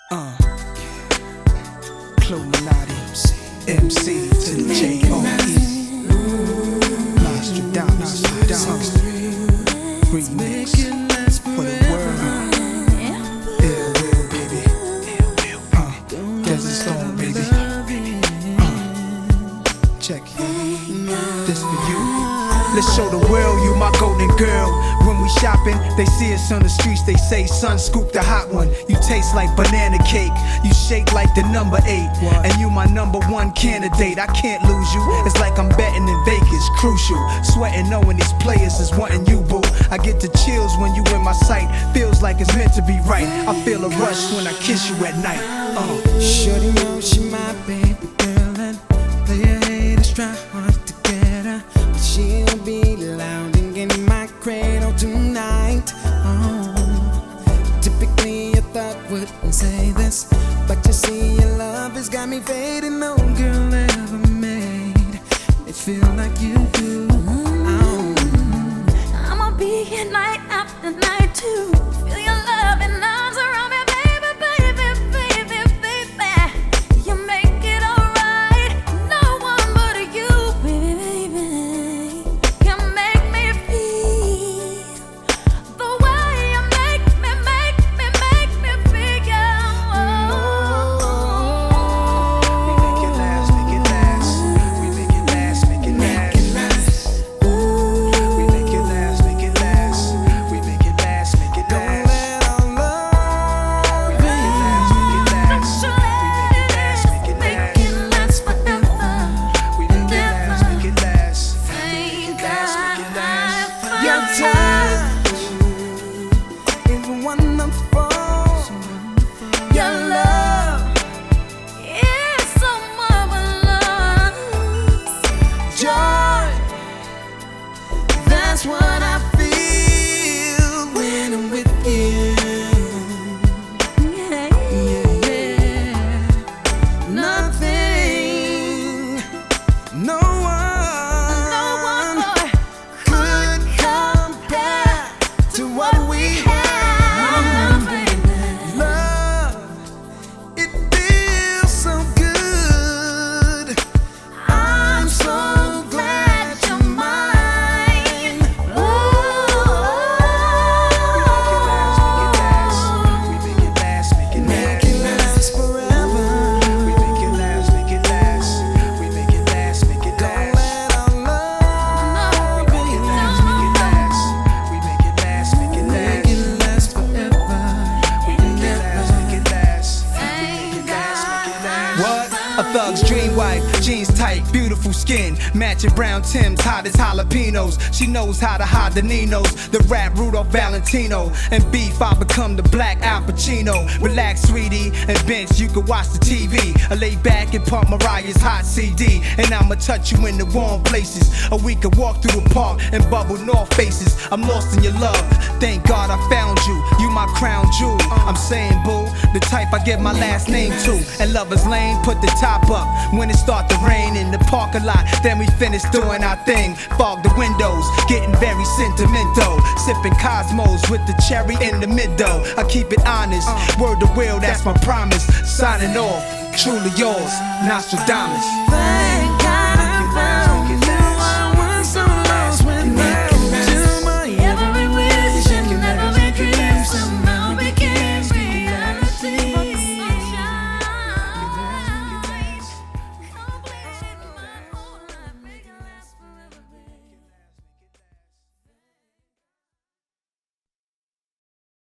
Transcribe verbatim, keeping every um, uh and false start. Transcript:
Uh, Illuminati, M C to the J O E. Nostradamus, Nostradamus, remix for the world. Ill will, baby. Ill will, uh, Desert Storm, baby. Uh, check it. This for you. Let's show the world you my golden girl. When we shopping, they see us on the streets, they say, son, scoop the hot one. You taste like banana cake, you shake like the number eight. What? And you my number one candidate, I can't lose you. It's like I'm betting in Vegas, crucial. Sweating knowing these players is wanting you, boo. I get the chills when you in my sight, feels like it's meant to be right. I feel a rush when I kiss you at night. uh. Shorty know she my baby girl, and player haters try hard to get her, but she'll be loud and in my cradle tonight. Oh, typically I thought wouldn't say this, but you see your love has got me fading. No girl ever made me feel like you do. Oh. I'ma be here night after night too. Feel your love and arms around me, baby, baby, baby, baby. You make it alright. No one but you, baby, baby, can make me feel the way you make me, make me, make me feel. We make it last, make it last. We make it last, make it last. We make it last, make it last. We make it last, make it last. Let our love We make it last, make it last. We make it last, make it Make it last forever. We make it last, make it last. Thank last, make it last. God your I touch is wonderful. Your love, is so marvelous. joy, that's what I feel when I'm with you. Yeah. Yeah, yeah. Nothing, no one, No one more could compare to what we have. Love, it feels so good. I'm so glad you're mine. We make it last, make it last. We make it last, make it Make it last. last forever. We make it last, make it last. We make it last, make it Don't last. let our love We make it last, make it last. We make it last, make it make last. it last forever. We make it last, make it last. We make it last, make it last. What? A thug's dream wife, jeans tight, beautiful skin, matching brown Timbs, hot as jalapenos. She knows how to hide the Ninos, the rap Rudolph Valentino. And beef, I become the black Al Pacino. Relax, sweetie, and bench, you can watch the T V. I lay back and pump Mariah's hot C D, and I'ma touch you in the warm places. Or we could walk through the park and bubble north faces. I'm lost in your love, thank God I found you. You my crown jewel, I'm saying boo, the type I give my last name to. And Lover's Lane, put the top up when it start to rain in the parking lot. Then we finish doing our thing. Fog the windows, getting very sentimental. Sipping Cosmos with the cherry in the middle. I keep it honest, word to will, that's my promise. Signing off, truly yours, Nostradamus. Thank